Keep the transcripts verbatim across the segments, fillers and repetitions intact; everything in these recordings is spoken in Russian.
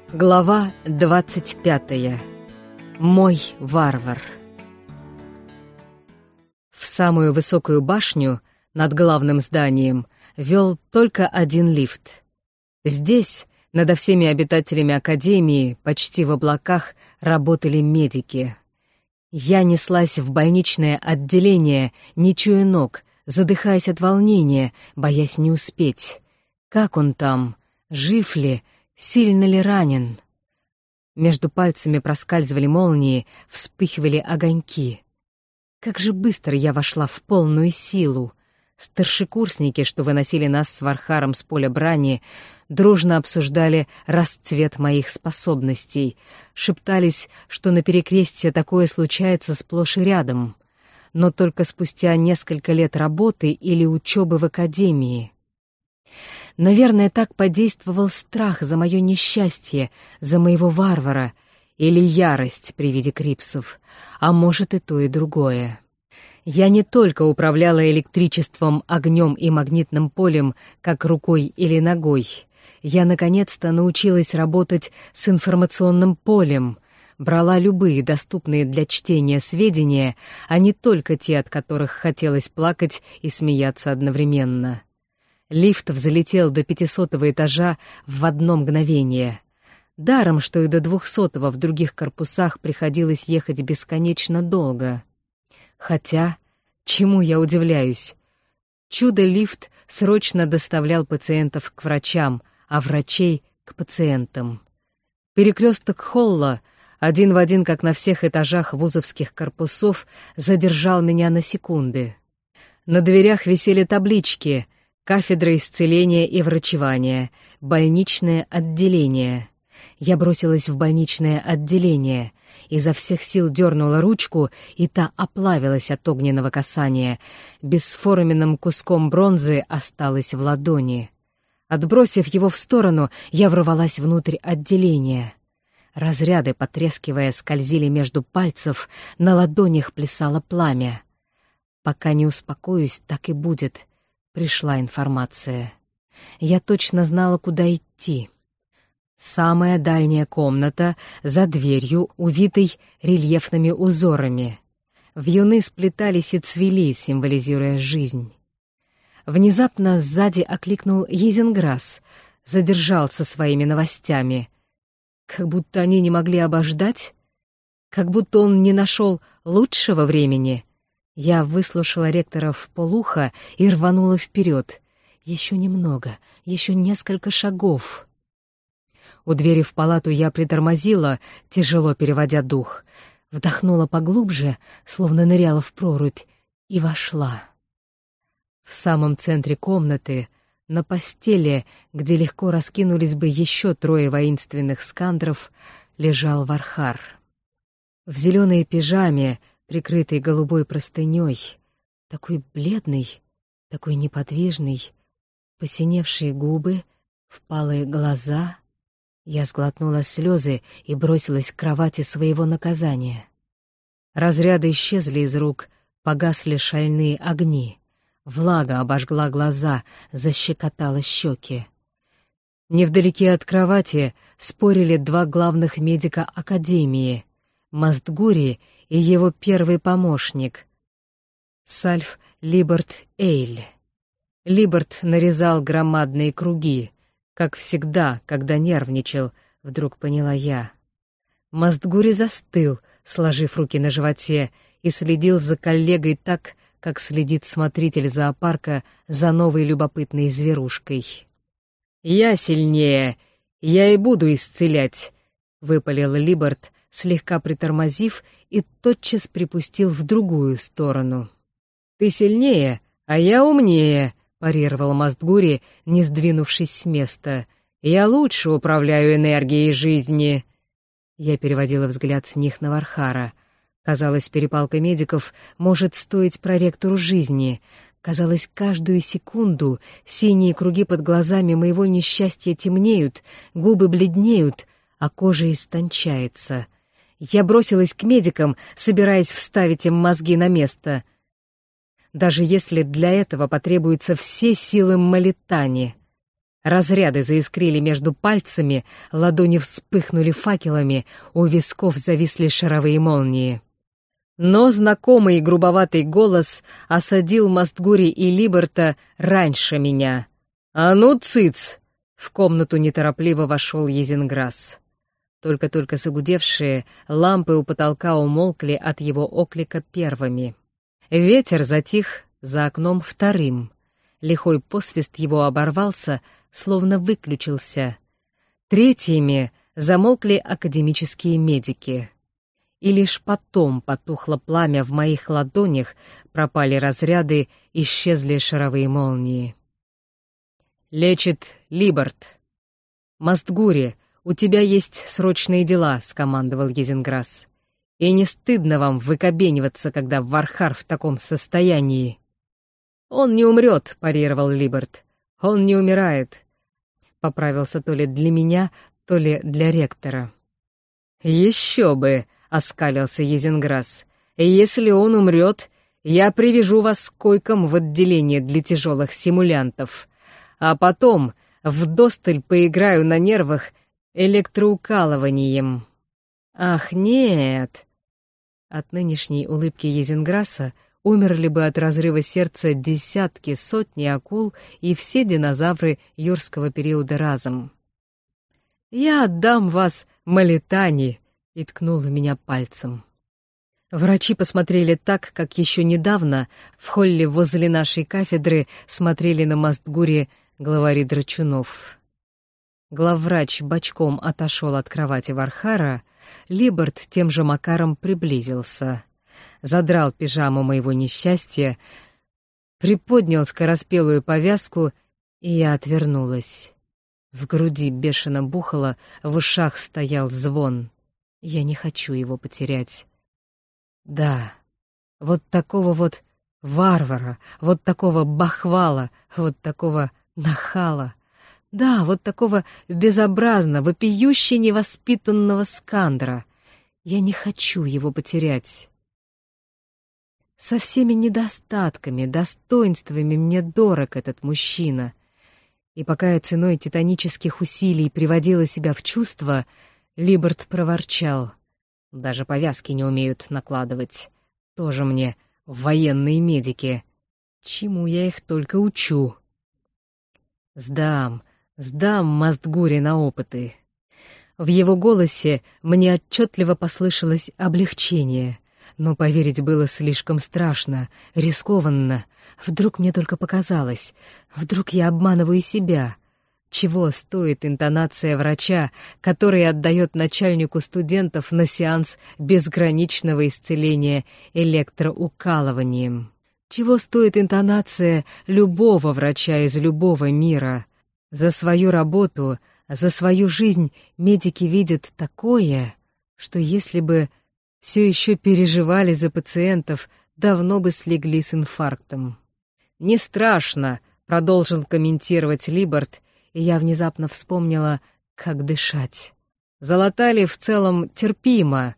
Глава двадцать пятая. Мой варвар. В самую высокую башню над главным зданием вел только один лифт. Здесь, надо всеми обитателями академии, почти в облаках, работали медики. Я неслась в больничное отделение, не чуя ног, задыхаясь от волнения, боясь не успеть. Как он там? Жив ли? Сильно ли ранен? Между пальцами проскальзывали молнии, вспыхивали огоньки. Как же быстро я вошла в полную силу! Старшекурсники, что выносили нас с Вархаром с поля брани, дружно обсуждали расцвет моих способностей, шептались, что на перекрестье такое случается сплошь и рядом, но только спустя несколько лет работы или учебы в академии. Наверное, так подействовал страх за мое несчастье, за моего варвара, или ярость при виде крипсов, а может и то, и другое. Я не только управляла электричеством, огнем и магнитным полем, как рукой или ногой. Я, наконец-то, научилась работать с информационным полем, брала любые доступные для чтения сведения, а не только те, от которых хотелось плакать и смеяться одновременно. Лифт взлетел до пятисотого этажа в одно мгновение. Даром, что и до двухсотого в других корпусах приходилось ехать бесконечно долго. Хотя, чему я удивляюсь? Чудо-лифт срочно доставлял пациентов к врачам, а врачей — к пациентам. Перекресток холла, один в один, как на всех этажах вузовских корпусов, задержал меня на секунды. На дверях висели таблички — кафедра исцеления и врачевания, больничное отделение. Я бросилась в больничное отделение, изо всех сил дернула ручку, и та оплавилась от огненного касания. Бесформенным куском бронзы осталась в ладони. Отбросив его в сторону, я ворвалась внутрь отделения. Разряды, потрескивая, скользили между пальцев, на ладонях плясало пламя. Пока не успокоюсь, так и будет. Пришла информация. Я точно знала, куда идти. Самая дальняя комната, за дверью, увитой рельефными узорами. Вьюны сплетались и цвели, символизируя жизнь. Внезапно сзади окликнул Йезенграсс, задержался своими новостями. Как будто они не могли обождать? Как будто он не нашел лучшего времени? Я выслушала ректора вполуха и рванула вперед. Еще немного, еще несколько шагов. У двери в палату я притормозила, тяжело переводя дух. Вдохнула поглубже, словно ныряла в прорубь, и вошла. В самом центре комнаты, на постели, где легко раскинулись бы еще трое воинственных скандров, лежал Вархар. В зеленой пижаме, прикрытый голубой простыней, такой бледный, такой неподвижный, посиневшие губы, впалые глаза. Я сглотнула слезы и бросилась к кровати своего наказания. Разряды исчезли из рук, погасли шальные огни. Влага обожгла глаза, защекотала щеки. Невдалеке от кровати спорили два главных медика Академии — Мастгури и его первый помощник — Сальф Либорд Эйль. Либорд нарезал громадные круги, как всегда, когда нервничал, вдруг поняла я. Мастгури застыл, сложив руки на животе, и следил за коллегой так, как следит смотритель зоопарка за новой любопытной зверушкой. «Я сильнее, я и буду исцелять», — выпалил Либорд, слегка притормозив, и тотчас припустил в другую сторону. «Ты сильнее, а я умнее», — парировал Мастгури, не сдвинувшись с места. «Я лучше управляю энергией жизни». Я переводила взгляд с них на Вархара. Казалось, перепалка медиков может стоить проректору жизни. Казалось, каждую секунду синие круги под глазами моего несчастья темнеют, губы бледнеют, а кожа истончается. Я бросилась к медикам, собираясь вставить им мозги на место. Даже если для этого потребуются все силы Молитани. Разряды заискрили между пальцами, ладони вспыхнули факелами, у висков зависли шаровые молнии. Но знакомый грубоватый голос осадил Мастгури и Либерта раньше меня. «А ну, цыц!» — в комнату неторопливо вошел Езенграсс. Только-только загудевшие лампы у потолка умолкли от его оклика первыми. Ветер затих за окном вторым. Лихой посвист его оборвался, словно выключился. Третьими замолкли академические медики. И лишь потом потухло пламя в моих ладонях, пропали разряды, исчезли шаровые молнии. «Лечит Либерт. Мастгури, у тебя есть срочные дела», — скомандовал Езенграсс. «И не стыдно вам выкобениваться, когда Вархар в таком состоянии?» «Он не умрет», — парировал Либерт. «Он не умирает», — поправился то ли для меня, то ли для ректора. «Еще бы», — оскалился Езенграсс. «Если он умрет, я привяжу вас к койкам в отделение для тяжелых симулянтов, а потом вдосталь поиграю на нервах электроукалыванием». «Ах, нет!» От нынешней улыбки Езенграсса умерли бы от разрыва сердца десятки, сотни акул и все динозавры юрского периода разом. «Я отдам вас Молитане», — и ткнул в меня пальцем. Врачи посмотрели так, как еще недавно в холле возле нашей кафедры смотрели на Мастгури главари драчунов. Главврач бочком отошел от кровати Вархара, Либерт тем же макаром приблизился. Задрал пижаму моего несчастья, приподнял скороспелую повязку, и я отвернулась. В груди бешено бухало, в ушах стоял звон. Я не хочу его потерять. Да, вот такого вот варвара, вот такого бахвала, вот такого нахала. Да, вот такого безобразно, вопиюще невоспитанного скандра. Я не хочу его потерять. Со всеми недостатками, достоинствами мне дорог этот мужчина. И пока я ценой титанических усилий приводила себя в чувство, Либерт проворчал. Даже повязки не умеют накладывать. Тоже мне военные медики. Чему я их только учу. Сдам, сдам Мастгури на опыты. В его голосе мне отчетливо послышалось облегчение. Но поверить было слишком страшно, рискованно. Вдруг мне только показалось. Вдруг я обманываю себя. Чего стоит интонация врача, который отдает начальнику студентов на сеанс безграничного исцеления электроукалыванием? Чего стоит интонация любого врача из любого мира? За свою работу, за свою жизнь медики видят такое, что если бы все еще переживали за пациентов, давно бы слегли с инфарктом. «Не страшно», — продолжил комментировать Либерт, и я внезапно вспомнила, как дышать. Залатали в целом терпимо.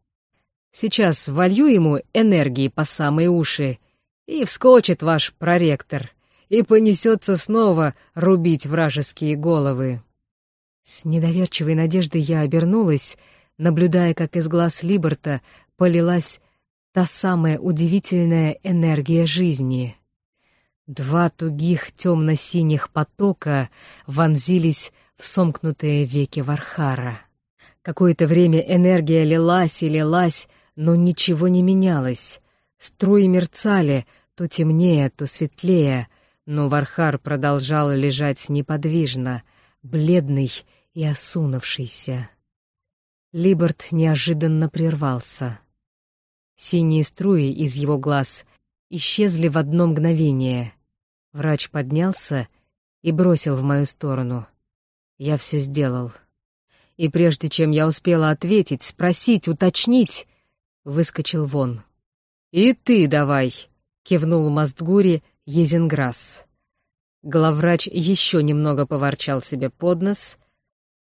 Сейчас волью ему энергии по самые уши, и вскочит ваш проректор, и понесется снова рубить вражеские головы. С недоверчивой надеждой я обернулась, наблюдая, как из глаз Либерта полилась та самая удивительная энергия жизни. Два тугих темно-синих потока вонзились в сомкнутые веки Вархара. Какое-то время энергия лилась и лилась, но ничего не менялось. Струи мерцали, то темнее, то светлее, но Вархар продолжал лежать неподвижно, бледный и осунувшийся. Либерт неожиданно прервался. Синие струи из его глаз исчезли в одно мгновение. Врач поднялся и бросил в мою сторону. Я все сделал. И прежде чем я успела ответить, спросить, уточнить, выскочил вон. «И ты давай!» — кивнул Мастгури Езенграсс. Главврач еще немного поворчал себе под нос.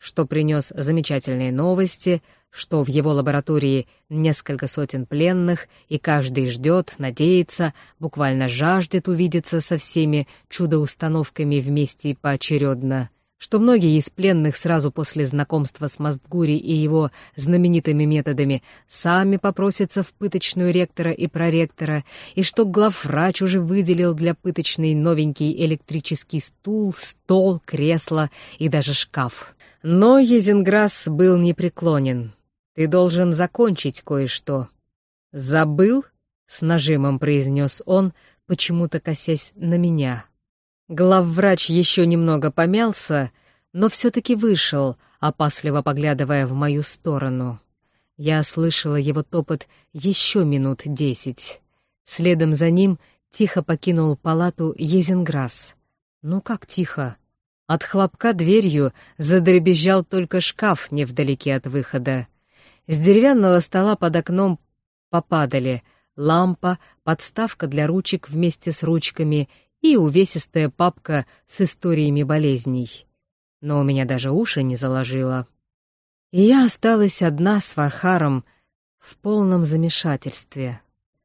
что принес замечательные новости, что в его лаборатории несколько сотен пленных, и каждый ждет, надеется, буквально жаждет увидеться со всеми чудо-установками вместе и поочередно, что многие из пленных сразу после знакомства с Мастгури и его знаменитыми методами сами попросятся в пыточную ректора и проректора, и что главврач уже выделил для пыточной новенький электрический стул, стол, кресло и даже шкаф. Но Езенграсс был непреклонен. «Ты должен закончить кое-что». «Забыл?» — с нажимом произнес он, почему-то косясь на меня. Главврач еще немного помялся, но все-таки вышел, опасливо поглядывая в мою сторону. Я слышала его топот еще минут десять. Следом за ним тихо покинул палату Езенграсс. Ну как тихо? От хлопка дверью задребезжал только шкаф невдалеке от выхода. С деревянного стола под окном попадали лампа, подставка для ручек вместе с ручками и увесистая папка с историями болезней. Но у меня даже уши не заложило. И я осталась одна с Вархаром в полном замешательстве.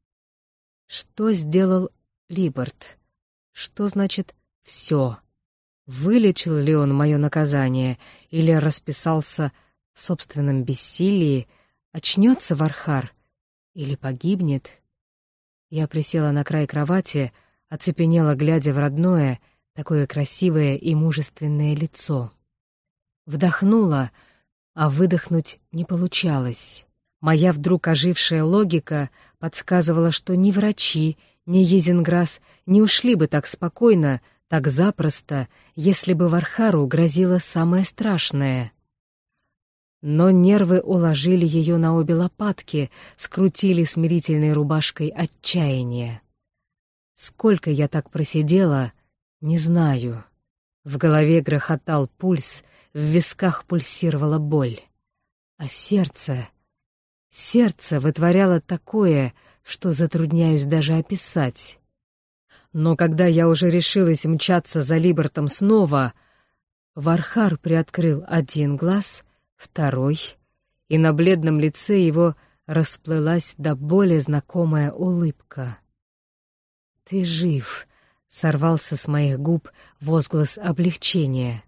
Что сделал Либорд? Что значит «все»? Вылечил ли он мое наказание или расписался в собственном бессилии? Очнется Вархар или погибнет? Я присела на край кровати, оцепенела, глядя в родное, такое красивое и мужественное лицо. Вдохнула, а выдохнуть не получалось. Моя вдруг ожившая логика подсказывала, что ни врачи, ни Езенграсс не ушли бы так спокойно, так запросто, если бы Вархару грозило самое страшное. Но нервы уложили ее на обе лопатки, скрутили смирительной рубашкой отчаяния. Сколько я так просидела, не знаю. В голове грохотал пульс, в висках пульсировала боль. А сердце... Сердце вытворяло такое, что затрудняюсь даже описать. Но когда я уже решилась мчаться за Либортом снова, Вархар приоткрыл один глаз, второй, и на бледном лице его расплылась до боли знакомая улыбка. «Ты жив!» — сорвался с моих губ возглас облегчения.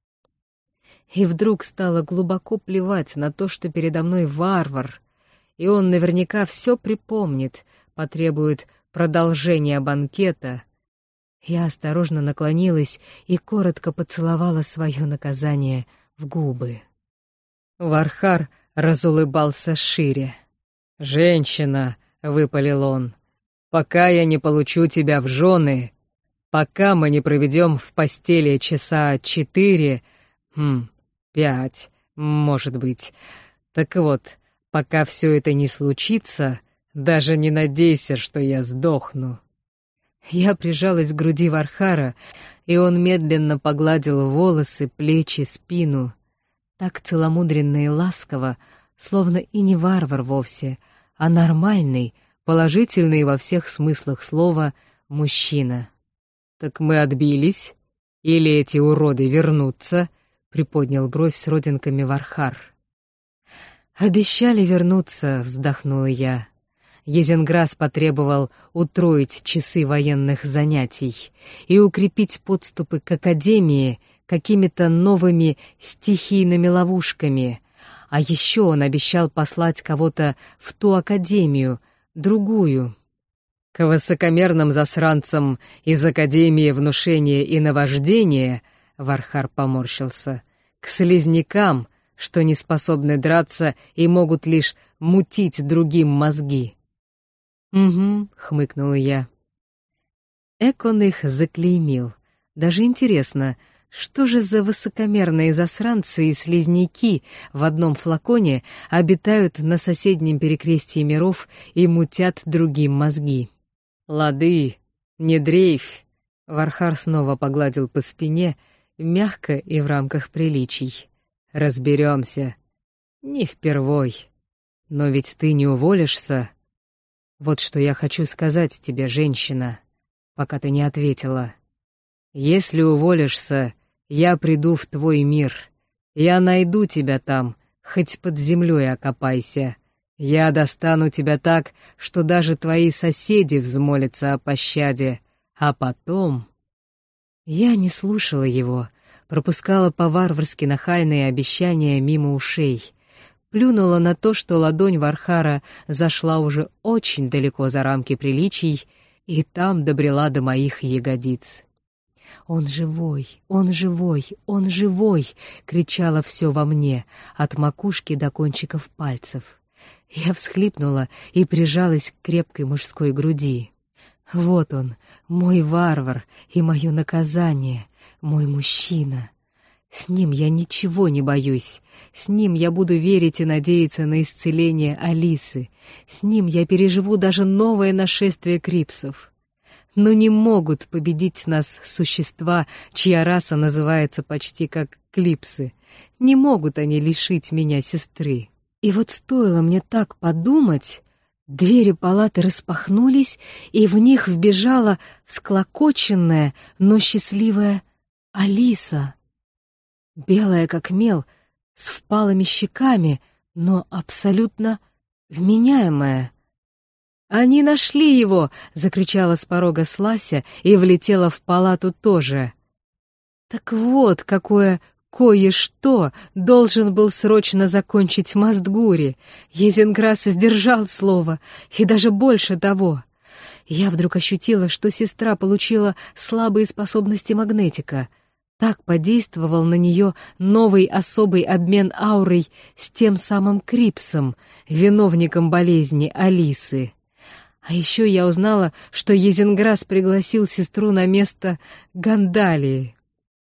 И вдруг стало глубоко плевать на то, что передо мной варвар, и он наверняка все припомнит, потребует продолжения банкета. Я осторожно наклонилась и коротко поцеловала свое наказание в губы. Вархар разулыбался шире. «Женщина!» — выпалил он. «Пока я не получу тебя в жены, пока мы не проведем в постели часа четыре, хм, пять, может быть. Так вот, пока все это не случится, даже не надейся, что я сдохну». Я прижалась к груди Вархара, и он медленно погладил волосы, плечи, спину. Так целомудренно и ласково, словно и не варвар вовсе, а нормальный, положительный во всех смыслах слова мужчина. «Так мы отбились? Или эти уроды вернутся?» — приподнял бровь с родинками Вархар. «Обещали вернуться», — вздохнула я. Езенграсс потребовал утроить часы военных занятий и укрепить подступы к Академии какими-то новыми стихийными ловушками, а еще он обещал послать кого-то в ту Академию, другую. К высокомерным засранцам из Академии внушения и наваждения, Вархар поморщился, к слизнякам, что не способны драться и могут лишь мутить другим мозги. «Угу», — хмыкнула я. Эк он их заклеймил. Даже интересно, что же за высокомерные засранцы и слизняки в одном флаконе обитают на соседнем перекрестии миров и мутят другим мозги? «Лады, не дрейфь», — Вархар снова погладил по спине, мягко и в рамках приличий. «Разберемся. Не впервой. Но ведь ты не уволишься. Вот что я хочу сказать тебе, женщина, пока ты не ответила. Если уволишься, я приду в твой мир, Я найду тебя там, хоть под землей окопайся. Я достану тебя так, что даже твои соседи взмолятся о пощаде. А потом...» Я не слушала его, пропускала по-варварски нахальные обещания мимо ушей, плюнула на то, что ладонь Вархара зашла уже очень далеко за рамки приличий, и там добрела до моих ягодиц. «Он живой, он живой, он живой!» — кричало все во мне, от макушки до кончиков пальцев. Я всхлипнула и прижалась к крепкой мужской груди. Вот он, мой варвар и мое наказание, мой мужчина. С ним я ничего не боюсь. С ним я буду верить и надеяться на исцеление Алисы. С ним я переживу даже новое нашествие крипсов. Но не могут победить нас существа, чья раса называется почти как клипсы. Не могут они лишить меня сестры. И вот стоило мне так подумать, двери палаты распахнулись, и в них вбежала всклокоченная, но счастливая Алиса. Белая как мел, с впалыми щеками, но абсолютно вменяемая. «Они нашли его!» — закричала с порога Слася и влетела в палату тоже. Так вот, какое кое-что должен был срочно закончить Мастгури. Езенграс сдержал слово, и даже больше того. Я вдруг ощутила, что сестра получила слабые способности магнетика. Так подействовал на нее новый особый обмен аурой с тем самым Крипсом, виновником болезни Алисы. А еще я узнала, что Езенграс пригласил сестру на место Гандалии.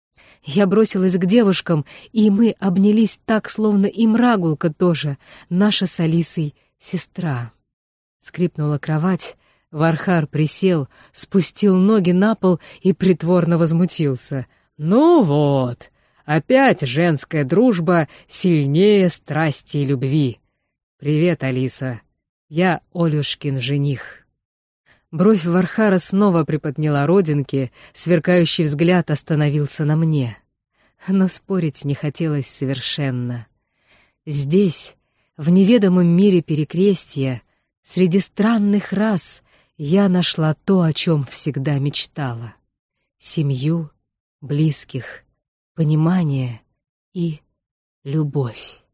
Я бросилась к девушкам, и мы обнялись так, словно и Мрагулка тоже, наша с Алисой сестра. Скрипнула кровать, Вархар присел, спустил ноги на пол и притворно возмутился. «Ну вот, опять женская дружба сильнее страсти и любви. Привет, Алиса, я Олюшкин жених». Бровь Вархара снова приподняла родинки, сверкающий взгляд остановился на мне. Но спорить не хотелось совершенно. Здесь, в неведомом мире перекрестья, среди странных рас, я нашла то, о чем всегда мечтала. Семью, близких, понимание и любовь.